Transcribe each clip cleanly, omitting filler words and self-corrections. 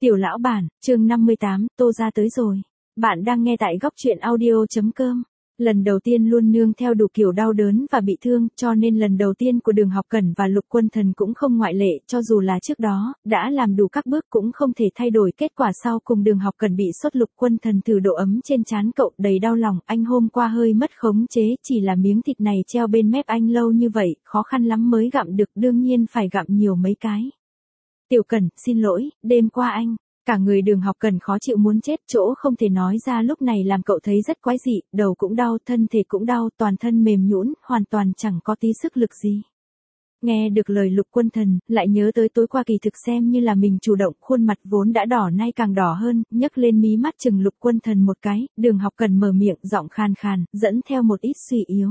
Tiểu lão bản, chương 58, Tô ra tới rồi. Bạn đang nghe tại góc truyện audio.com. Lần đầu tiên luôn nương theo đủ kiểu đau đớn và bị thương, cho nên lần đầu tiên của Đường Học Cẩn và Lục Quân Thần cũng không ngoại lệ, cho dù là trước đó, đã làm đủ các bước cũng không thể thay đổi kết quả sau cùng Đường Học Cẩn bị sốt. Lục Quân Thần thử độ ấm trên trán cậu đầy đau lòng, anh hôm qua hơi mất khống chế, chỉ là miếng thịt này treo bên mép anh lâu như vậy, khó khăn lắm mới gặm được, đương nhiên phải gặm nhiều mấy cái. Tiểu Cẩn, xin lỗi, đêm qua anh. Cả người Đường Học Cẩn khó chịu muốn chết, chỗ không thể nói ra lúc này làm cậu thấy rất quái dị, đầu cũng đau, thân thể cũng đau, toàn thân mềm nhũn, hoàn toàn chẳng có tí sức lực gì. Nghe được lời Lục Quân Thần, lại nhớ tới tối qua kỳ thực xem như là mình chủ động, khuôn mặt vốn đã đỏ nay càng đỏ hơn, nhấc lên mí mắt chừng Lục Quân Thần một cái, Đường Học Cẩn mở miệng, giọng khàn khàn, dẫn theo một ít suy yếu.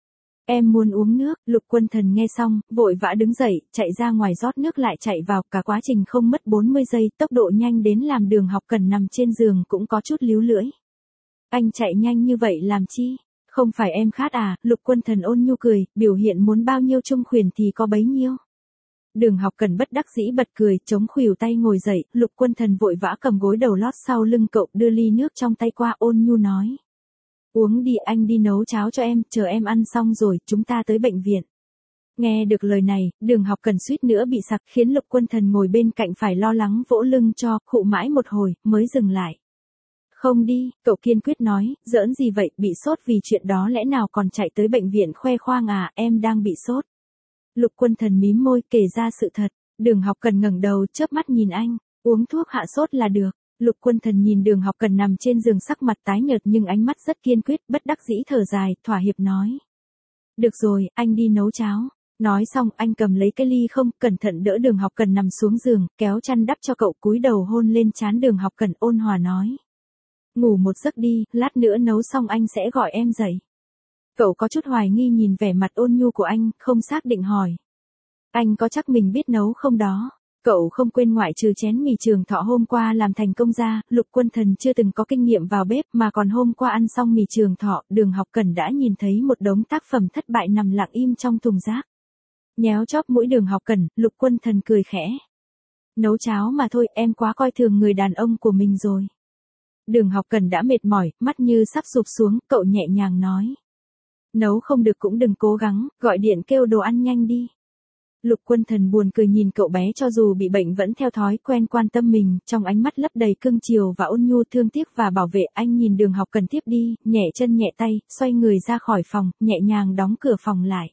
Em muốn uống nước. Lục Quân Thần nghe xong, vội vã đứng dậy, chạy ra ngoài rót nước lại chạy vào, cả quá trình không mất 40 giây, tốc độ nhanh đến làm Đường Học Cẩn nằm trên giường cũng có chút líu lưỡi. Anh chạy nhanh như vậy làm chi? Không phải em khát à? Lục Quân Thần ôn nhu cười, biểu hiện muốn bao nhiêu trung khuyển thì có bấy nhiêu. Đường Học Cẩn bất đắc dĩ bật cười, chống khuỷu tay ngồi dậy, Lục Quân Thần vội vã cầm gối đầu lót sau lưng cậu, đưa ly nước trong tay qua, ôn nhu nói. Uống đi, anh đi nấu cháo cho em, chờ em ăn xong rồi, chúng ta tới bệnh viện. Nghe được lời này, Đường Học Cẩn suýt nữa bị sặc, khiến Lục Quân Thần ngồi bên cạnh phải lo lắng vỗ lưng cho, khụ mãi một hồi, mới dừng lại. Không đi, cậu kiên quyết nói, giỡn gì vậy, bị sốt vì chuyện đó lẽ nào còn chạy tới bệnh viện khoe khoang à, em đang bị sốt. Lục Quân Thần mím môi, kể ra sự thật. Đường Học Cẩn ngẩng đầu, chớp mắt nhìn anh, uống thuốc hạ sốt là được. Lục Quân Thần nhìn Đường Học Cẩn nằm trên giường sắc mặt tái nhợt nhưng ánh mắt rất kiên quyết, bất đắc dĩ thở dài, thỏa hiệp nói. Được rồi, anh đi nấu cháo. Nói xong, anh cầm lấy cái ly không, cẩn thận đỡ Đường Học Cẩn nằm xuống giường, kéo chăn đắp cho cậu, cúi đầu hôn lên trán Đường Học Cẩn, ôn hòa nói. Ngủ một giấc đi, lát nữa nấu xong anh sẽ gọi em dậy. Cậu có chút hoài nghi nhìn vẻ mặt ôn nhu của anh, không xác định hỏi. Anh có chắc mình biết nấu không đó? Cậu không quên ngoại trừ chén mì Trường Thọ hôm qua làm thành công ra, Lục Quân Thần chưa từng có kinh nghiệm vào bếp mà còn hôm qua ăn xong mì Trường Thọ, Đường Học Cẩn đã nhìn thấy một đống tác phẩm thất bại nằm lặng im trong thùng rác. Nhéo chóp mũi Đường Học Cẩn, Lục Quân Thần cười khẽ. Nấu cháo mà thôi, em quá coi thường người đàn ông của mình rồi. Đường Học Cẩn đã mệt mỏi, mắt như sắp sụp xuống, cậu nhẹ nhàng nói. Nấu không được cũng đừng cố gắng, gọi điện kêu đồ ăn nhanh đi. Lục Quân Thần buồn cười nhìn cậu bé cho dù bị bệnh vẫn theo thói quen quan tâm mình, trong ánh mắt lấp đầy cưng chiều và ôn nhu thương tiếc và bảo vệ. Anh nhìn Đường Học Cẩn tiếp đi, nhẹ chân nhẹ tay, xoay người ra khỏi phòng, nhẹ nhàng đóng cửa phòng lại.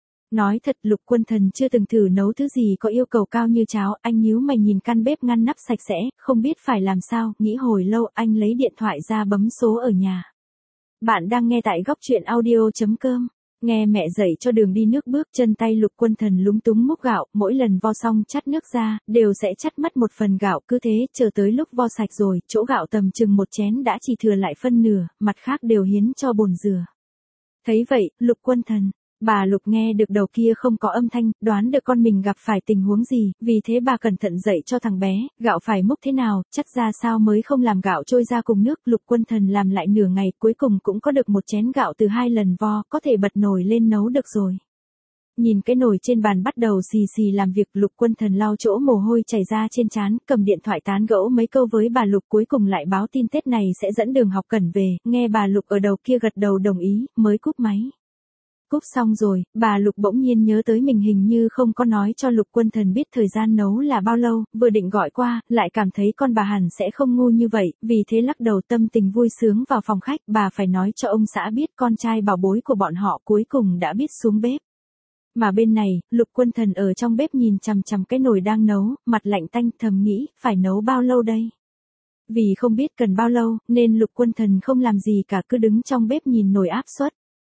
Nói thật, Lục Quân Thần chưa từng thử nấu thứ gì có yêu cầu cao như cháo, anh nhíu mày nhìn căn bếp ngăn nắp sạch sẽ, không biết phải làm sao, nghĩ hồi lâu, anh lấy điện thoại ra bấm số ở nhà. Bạn đang nghe tại góc truyện audio.com. Nghe mẹ dạy cho đường đi nước bước, chân tay Lục Quân Thần lúng túng múc gạo, mỗi lần vo xong chắt nước ra, đều sẽ chắt mất một phần gạo, cứ thế, chờ tới lúc vo sạch rồi, chỗ gạo tầm chừng một chén đã chỉ thừa lại phân nửa, mặt khác đều hiến cho bồn rửa. Thấy vậy, Lục Quân Thần, bà Lục nghe được đầu kia không có âm thanh, đoán được con mình gặp phải tình huống gì, vì thế bà cẩn thận dạy cho thằng bé, gạo phải múc thế nào, chắt ra sao mới không làm gạo trôi ra cùng nước. Lục Quân Thần làm lại nửa ngày, cuối cùng cũng có được một chén gạo từ 2 lần vo, có thể bật nồi lên nấu được rồi. Nhìn cái nồi trên bàn bắt đầu xì xì làm việc, Lục Quân Thần lau chỗ mồ hôi chảy ra trên trán, cầm điện thoại tán gẫu mấy câu với bà Lục, cuối cùng lại báo tin Tết này sẽ dẫn Đường Học Cẩn về, nghe bà Lục ở đầu kia gật đầu đồng ý, mới cúp máy. Cúp xong rồi, bà Lục bỗng nhiên nhớ tới mình hình như không có nói cho Lục Quân Thần biết thời gian nấu là bao lâu, vừa định gọi qua, lại cảm thấy con bà hẳn sẽ không ngu như vậy, vì thế lắc đầu tâm tình vui sướng vào phòng khách, bà phải nói cho ông xã biết con trai bảo bối của bọn họ cuối cùng đã biết xuống bếp. Mà bên này, Lục Quân Thần ở trong bếp nhìn chằm chằm cái nồi đang nấu, mặt lạnh tanh, thầm nghĩ, phải nấu bao lâu đây? Vì không biết cần bao lâu, nên Lục Quân Thần không làm gì cả, cứ đứng trong bếp nhìn nồi áp suất.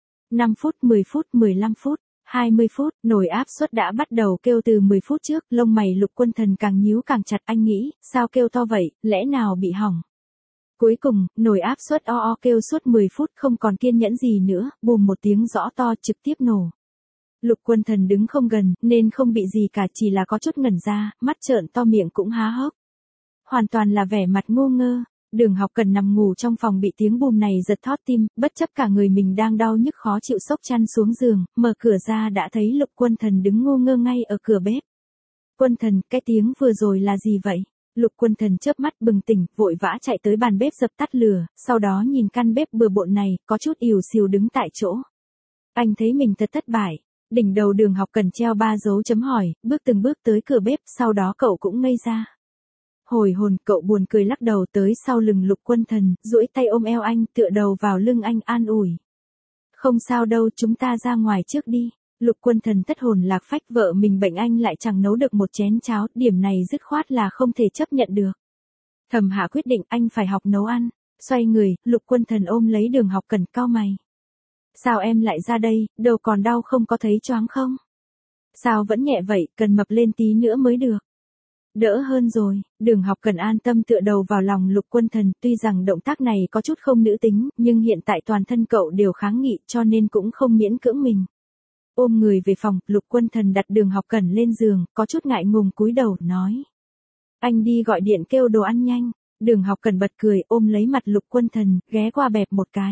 5 phút, 10 phút, 15 phút, 20 phút, nồi áp suất đã bắt đầu kêu từ 10 phút trước, lông mày Lục Quân Thần càng nhíu càng chặt, anh nghĩ, sao kêu to vậy, lẽ nào bị hỏng. Cuối cùng, nồi áp suất kêu suốt 10 phút không còn kiên nhẫn gì nữa, bùm một tiếng rõ to trực tiếp nổ. Lục Quân Thần đứng không gần, nên không bị gì cả, chỉ là có chút ngẩn ra, mắt trợn to miệng cũng há hốc. Hoàn toàn là vẻ mặt ngu ngơ. Đường Học Cẩn nằm ngủ trong phòng bị tiếng bùm này giật thót tim, bất chấp cả người mình đang đau nhức khó chịu xốc chăn xuống giường, mở cửa ra đã thấy Lục Quân Thần đứng ngu ngơ ngay ở cửa bếp. Quân Thần, cái tiếng vừa rồi là gì vậy? Lục Quân Thần chớp mắt bừng tỉnh, vội vã chạy tới bàn bếp dập tắt lửa, sau đó nhìn căn bếp bừa bộn này, có chút ỉu xìu đứng tại chỗ. Anh thấy mình thật thất bại. Đỉnh đầu Đường Học Cần treo 3 dấu chấm hỏi, bước từng bước tới cửa bếp, sau đó cậu cũng ngây ra. Hồi hồn, cậu buồn cười lắc đầu tới sau lưng Lục Quân Thần, duỗi tay ôm eo anh, tựa đầu vào lưng anh an ủi. Không sao đâu, chúng ta ra ngoài trước đi. Lục Quân Thần thất hồn lạc phách, vợ mình bệnh anh lại chẳng nấu được một chén cháo, điểm này dứt khoát là không thể chấp nhận được. Thầm hạ quyết định anh phải học nấu ăn. Xoay người, Lục Quân Thần ôm lấy Đường Học Cần cau mày. Sao em lại ra đây, đầu còn đau không, có thấy choáng không? Sao vẫn nhẹ vậy, cần mập lên tí nữa mới được. Đỡ hơn rồi, Đường Học Cần an tâm tựa đầu vào lòng Lục Quân Thần, tuy rằng động tác này có chút không nữ tính, nhưng hiện tại toàn thân cậu đều kháng nghị cho nên cũng không miễn cưỡng mình. Ôm người về phòng, Lục Quân Thần đặt Đường Học Cần lên giường, có chút ngại ngùng cúi đầu, nói. Anh đi gọi điện kêu đồ ăn nhanh. Đường Học Cần bật cười, ôm lấy mặt Lục Quân Thần, ghé qua bẹp một cái.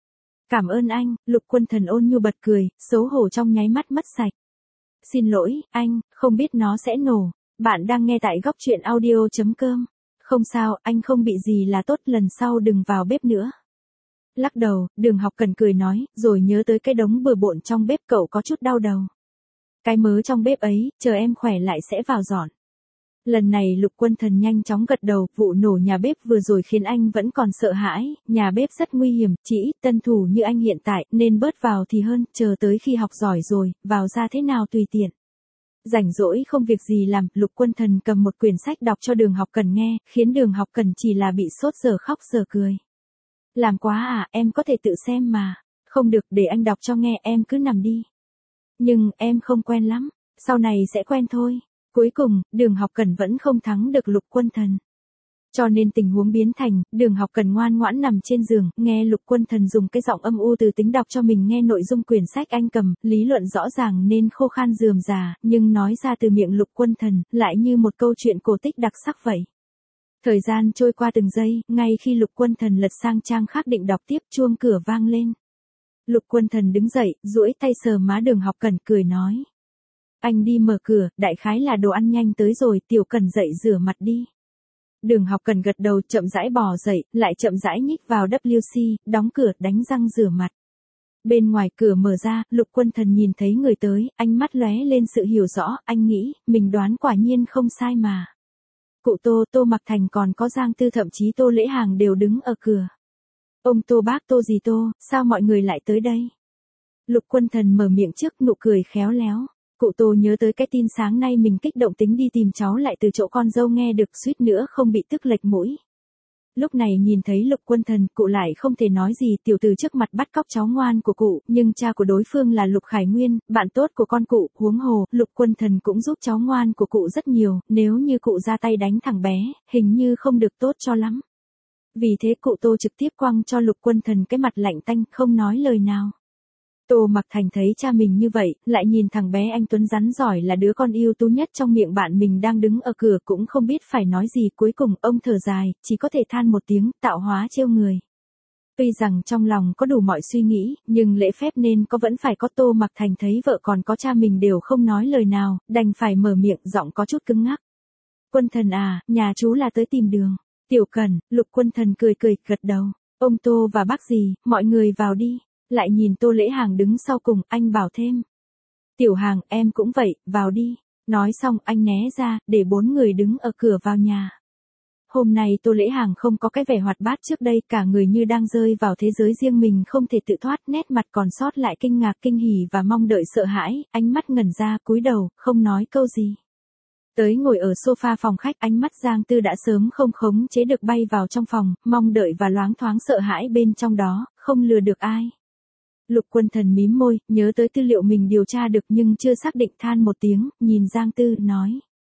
Cảm ơn anh, Lục Quân Thần ôn nhu bật cười, xấu hổ trong nháy mắt mất sạch. Xin lỗi, anh, không biết nó sẽ nổ. Bạn đang nghe tại góc truyện audio.com. Không sao, anh không bị gì là tốt, lần sau đừng vào bếp nữa. Lắc đầu, Đường Học Cần cười nói, rồi nhớ tới cái đống bừa bộn trong bếp, cậu có chút đau đầu. Cái mớ trong bếp ấy, chờ em khỏe lại sẽ vào dọn. Lần này Lục Quân Thần nhanh chóng gật đầu, vụ nổ nhà bếp vừa rồi khiến anh vẫn còn sợ hãi, nhà bếp rất nguy hiểm, chỉ ít tân thủ như anh hiện tại, nên bớt vào thì hơn, chờ tới khi học giỏi rồi, vào ra thế nào tùy tiện. Rảnh rỗi không việc gì làm, Lục Quân Thần cầm một quyển sách đọc cho Đường Học Cần nghe, khiến Đường Học Cần chỉ là bị sốt giờ khóc giờ cười. Làm quá à, em có thể tự xem mà. Không được, để anh đọc cho nghe, em cứ nằm đi. Nhưng, em không quen lắm, sau này sẽ quen thôi. Cuối cùng, Đường Học Cần vẫn không thắng được Lục Quân Thần. Cho nên tình huống biến thành, Đường Học Cần ngoan ngoãn nằm trên giường, nghe Lục Quân Thần dùng cái giọng âm u từ tính đọc cho mình nghe nội dung quyển sách anh cầm, lý luận rõ ràng nên khô khan rườm rà, nhưng nói ra từ miệng Lục Quân Thần, lại như một câu chuyện cổ tích đặc sắc vậy. Thời gian trôi qua từng giây, ngay khi Lục Quân Thần lật sang trang khác định đọc tiếp, chuông cửa vang lên. Lục Quân Thần đứng dậy, duỗi tay sờ má Đường Học Cần, cười nói. Anh đi mở cửa, đại khái là đồ ăn nhanh tới rồi, Tiểu Cần dậy rửa mặt đi. Đường Học Cần gật đầu, chậm rãi bò dậy, lại chậm rãi nhích vào WC, đóng cửa, đánh răng rửa mặt. Bên ngoài cửa mở ra, Lục Quân Thần nhìn thấy người tới, ánh mắt lóe lên sự hiểu rõ, anh nghĩ, mình đoán quả nhiên không sai mà. Cụ Tô, Tô Mặc Thành còn có Giang Tư, thậm chí Tô Lễ Hàng đều đứng ở cửa. Ông Tô bác Tô gì Tô, sao mọi người lại tới đây? Lục Quân Thần mở miệng trước, nụ cười khéo léo. Cụ Tô nhớ tới cái tin sáng nay mình kích động tính đi tìm cháu lại từ chỗ con dâu nghe được, suýt nữa không bị tức lệch mũi. Lúc này nhìn thấy Lục Quân Thần, cụ lại không thể nói gì, tiểu tử trước mặt bắt cóc cháu ngoan của cụ, nhưng cha của đối phương là Lục Khải Nguyên, bạn tốt của con cụ, huống hồ, Lục Quân Thần cũng giúp cháu ngoan của cụ rất nhiều, nếu như cụ ra tay đánh thằng bé, hình như không được tốt cho lắm. Vì thế cụ Tô trực tiếp quăng cho Lục Quân Thần cái mặt lạnh tanh, không nói lời nào. Tô Mặc Thành thấy cha mình như vậy, lại nhìn thằng bé anh Tuấn rắn giỏi là đứa con ưu tú nhất trong miệng bạn mình đang đứng ở cửa, cũng không biết phải nói gì, cuối cùng ông thở dài, chỉ có thể than một tiếng, tạo hóa trêu người. Tuy rằng trong lòng có đủ mọi suy nghĩ, nhưng lễ phép nên có vẫn phải có. Tô Mặc Thành thấy vợ còn có cha mình đều không nói lời nào, đành phải mở miệng, giọng có chút cứng ngắc. Quân Thần à, nhà chú là tới tìm Đường Tiểu Cần. Lục Quân Thần cười cười, gật đầu. Ông Tô và bác gì, mọi người vào đi. Lại nhìn Tô Lễ Hàng đứng sau cùng, anh bảo thêm. Tiểu Hàng, em cũng vậy, vào đi. Nói xong, anh né ra, để 4 người đứng ở cửa vào nhà. Hôm nay Tô Lễ Hàng không có cái vẻ hoạt bát trước đây, cả người như đang rơi vào thế giới riêng mình không thể tự thoát, nét mặt còn sót lại kinh ngạc, kinh hỉ và mong đợi sợ hãi, ánh mắt ngẩn ra, cúi đầu, không nói câu gì. Tới ngồi ở sofa phòng khách, ánh mắt Giang Tư đã sớm không khống chế được bay vào trong phòng, mong đợi và loáng thoáng sợ hãi bên trong đó, không lừa được ai. Lục Quân Thần mím môi, nhớ tới tư liệu mình điều tra được nhưng chưa xác định, than một tiếng, nhìn Giang Tư, nói.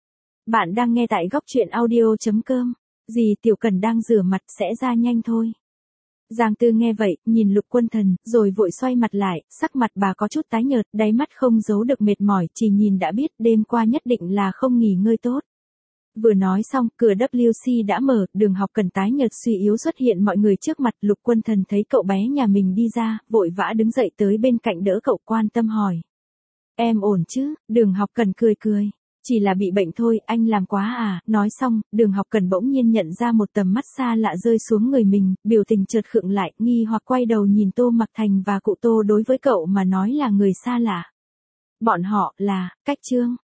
Bạn đang nghe tại góc truyện audio.com. Dì Tiểu Cần đang rửa mặt, sẽ ra nhanh thôi. Giang Tư nghe vậy, nhìn Lục Quân Thần, rồi vội xoay mặt lại, sắc mặt bà có chút tái nhợt, đáy mắt không giấu được mệt mỏi, chỉ nhìn đã biết đêm qua nhất định là không nghỉ ngơi tốt. Vừa nói xong, cửa WC đã mở, Đường Học Cần tái nhợt suy yếu xuất hiện mọi người trước mặt. Lục Quân Thần thấy cậu bé nhà mình đi ra, vội vã đứng dậy tới bên cạnh đỡ cậu, quan tâm hỏi. Em ổn chứ? Đường Học Cần cười cười. Chỉ là bị bệnh thôi, anh làm quá à, nói xong, Đường Học Cẩn bỗng nhiên nhận ra một tầm mắt xa lạ rơi xuống người mình, biểu tình chợt khựng lại, nghi hoặc quay đầu nhìn Tô Mặc Thành và cụ Tô, đối với cậu mà nói là người xa lạ. Bọn họ là, Cách Trương.